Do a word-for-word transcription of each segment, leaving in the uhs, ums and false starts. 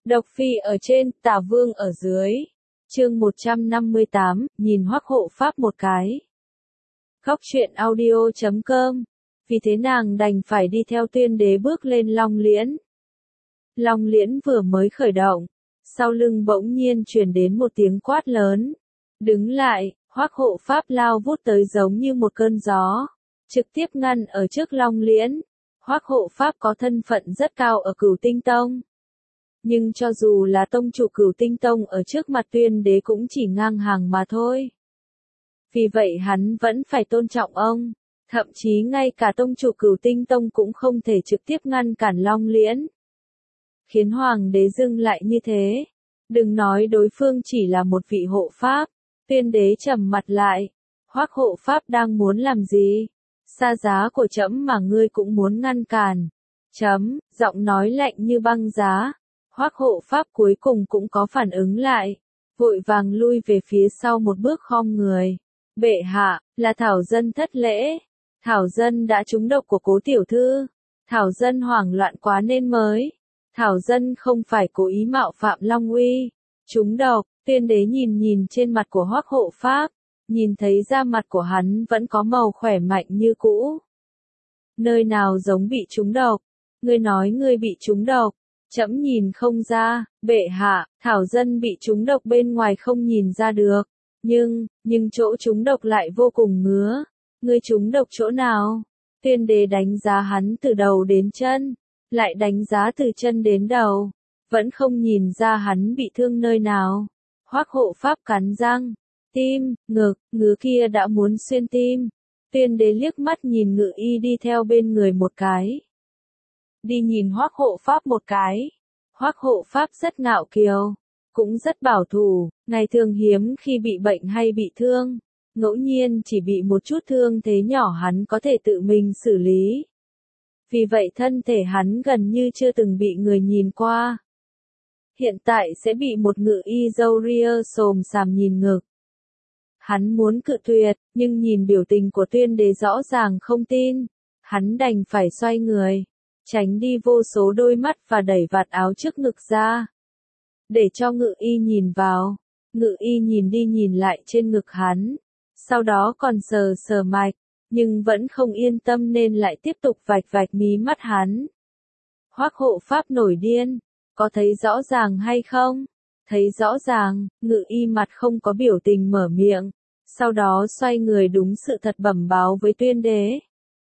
Độc Phi ở trên, Tả Vương ở dưới. Chương một trăm năm mươi tám, nhìn Hoắc Hộ Pháp một cái. Góc truyện audio chấm com. Vì thế nàng đành phải đi theo Tuyên Đế bước lên Long Liễn. Long Liễn vừa mới khởi động, sau lưng bỗng nhiên truyền đến một tiếng quát lớn. Đứng lại, Hoắc Hộ Pháp lao vút tới giống như một cơn gió, trực tiếp ngăn ở trước Long Liễn. Hoắc Hộ Pháp có thân phận rất cao ở Cửu Tinh Tông. Nhưng cho dù là tông chủ Cửu Tinh Tông ở trước mặt Tuyên Đế cũng chỉ ngang hàng mà thôi. Vì vậy hắn vẫn phải tôn trọng ông, thậm chí ngay cả tông chủ Cửu Tinh Tông cũng không thể trực tiếp ngăn cản Long Liễn. Khiến Hoàng đế dừng lại như thế. Đừng nói đối phương chỉ là một vị hộ pháp. Tuyên Đế trầm mặt lại. Hoắc Hộ Pháp đang muốn làm gì? Xa giá của trẫm mà ngươi cũng muốn ngăn cản. Chấm, giọng nói lạnh như băng giá. Hoắc Hộ Pháp cuối cùng cũng có phản ứng lại. Vội vàng lui về phía sau một bước khom người. Bệ hạ, là Thảo Dân thất lễ. Thảo Dân đã trúng độc của Cố tiểu thư. Thảo Dân hoảng loạn quá nên mới. Thảo Dân không phải cố ý mạo phạm Long Uy. Trúng độc. Tuyên Đế nhìn nhìn trên mặt của Hoắc Hộ Pháp, nhìn thấy da mặt của hắn vẫn có màu khỏe mạnh như cũ. Nơi nào giống bị trúng độc? Ngươi nói ngươi bị trúng độc, trẫm nhìn không ra. Bệ hạ, Thảo Dân bị trúng độc bên ngoài không nhìn ra được, nhưng, nhưng chỗ trúng độc lại vô cùng ngứa. Ngươi trúng độc chỗ nào? Tuyên Đế đánh giá hắn từ đầu đến chân, lại đánh giá từ chân đến đầu, vẫn không nhìn ra hắn bị thương nơi nào. Hoắc Hộ Pháp cắn răng, tim, ngực, ngứa kia đã muốn xuyên tim. Tuyên Đế liếc mắt nhìn Ngự Y đi theo bên người một cái. Đi nhìn Hoắc Hộ Pháp một cái. Hoắc Hộ Pháp rất ngạo kiều, cũng rất bảo thủ, ngày thường hiếm khi bị bệnh hay bị thương. Ngẫu nhiên chỉ bị một chút thương thế nhỏ hắn có thể tự mình xử lý. Vì vậy thân thể hắn gần như chưa từng bị người nhìn qua. Hiện tại sẽ bị một Ngự Y râu ria xồm xàm nhìn ngực. Hắn muốn cự tuyệt, nhưng nhìn biểu tình của Tuyên Đế rõ ràng không tin. Hắn đành phải xoay người, tránh đi vô số đôi mắt và đẩy vạt áo trước ngực ra. Để cho Ngự Y nhìn vào. Ngự Y nhìn đi nhìn lại trên ngực hắn. Sau đó còn sờ sờ mạch, nhưng vẫn không yên tâm nên lại tiếp tục vạch vạch mí mắt hắn. Hoắc Hộ Pháp nổi điên. Có thấy rõ ràng hay không? Thấy rõ ràng. Ngự Y mặt không có biểu tình mở miệng. Sau đó xoay người đúng sự thật bẩm báo với Tuyên Đế.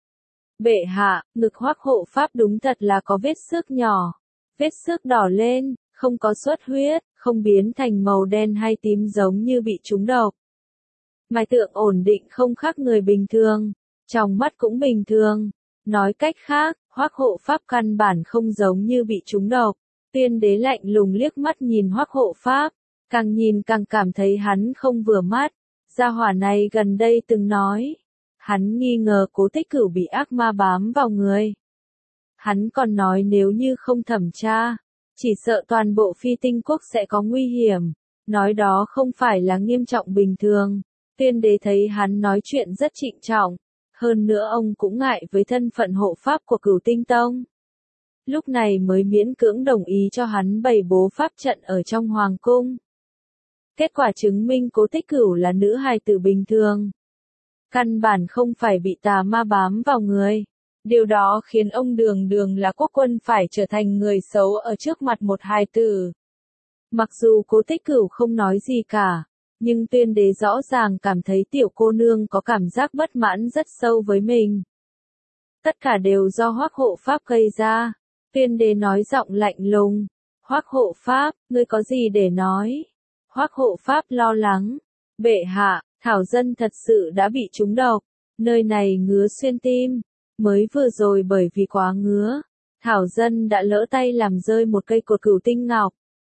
Bệ hạ, ngực Hoắc Hộ Pháp đúng thật là có vết xước nhỏ. Vết xước đỏ lên, không có xuất huyết, không biến thành màu đen hay tím giống như bị trúng độc. Mạch tượng ổn định không khác người bình thường. Trong mắt cũng bình thường. Nói cách khác, Hoắc Hộ Pháp căn bản không giống như bị trúng độc. Tuyên Đế lạnh lùng liếc mắt nhìn Hoắc Hộ Pháp, càng nhìn càng cảm thấy hắn không vừa mắt. Gia hỏa này gần đây từng nói, hắn nghi ngờ Cố Tích Cửu bị ác ma bám vào người. Hắn còn nói nếu như không thẩm tra, chỉ sợ toàn bộ Phi Tinh Quốc sẽ có nguy hiểm. Nói đó không phải là nghiêm trọng bình thường. Tuyên Đế thấy hắn nói chuyện rất trịnh trọng, hơn nữa ông cũng ngại với thân phận hộ pháp của Cửu Tinh Tông. Lúc này mới miễn cưỡng đồng ý cho hắn bày bố pháp trận ở trong hoàng cung. Kết quả chứng minh Cố Tích Cửu là nữ hài tử bình thường. Căn bản không phải bị tà ma bám vào người. Điều đó khiến ông đường đường là quốc quân phải trở thành người xấu ở trước mặt một hài tử. Mặc dù Cố Tích Cửu không nói gì cả, nhưng Tuyên Đế rõ ràng cảm thấy tiểu cô nương có cảm giác bất mãn rất sâu với mình. Tất cả đều do Hoắc Hộ Pháp gây ra. Tuyên Đế nói giọng lạnh lùng. Hoắc Hộ Pháp, ngươi có gì để nói? Hoắc Hộ Pháp lo lắng. Bệ hạ, Thảo Dân thật sự đã bị trúng độc. Nơi này ngứa xuyên tim. Mới vừa rồi bởi vì quá ngứa, Thảo Dân đã lỡ tay làm rơi một cây cột cửu tinh ngọc.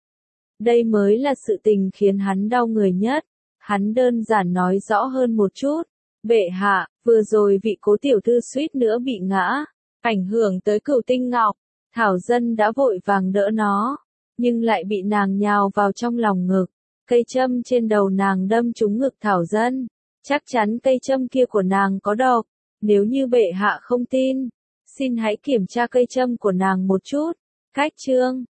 Đây mới là sự tình khiến hắn đau người nhất. Hắn đơn giản nói rõ hơn một chút. Bệ hạ, vừa rồi vị Cố tiểu thư suýt nữa bị ngã, ảnh hưởng tới cửu tinh ngọc. Thảo Dân đã vội vàng đỡ nó, nhưng lại bị nàng nhào vào trong lòng ngực. Cây châm trên đầu nàng đâm trúng ngực Thảo Dân. Chắc chắn cây châm kia của nàng có độc. Nếu như bệ hạ không tin, xin hãy kiểm tra cây châm của nàng một chút. Cách chương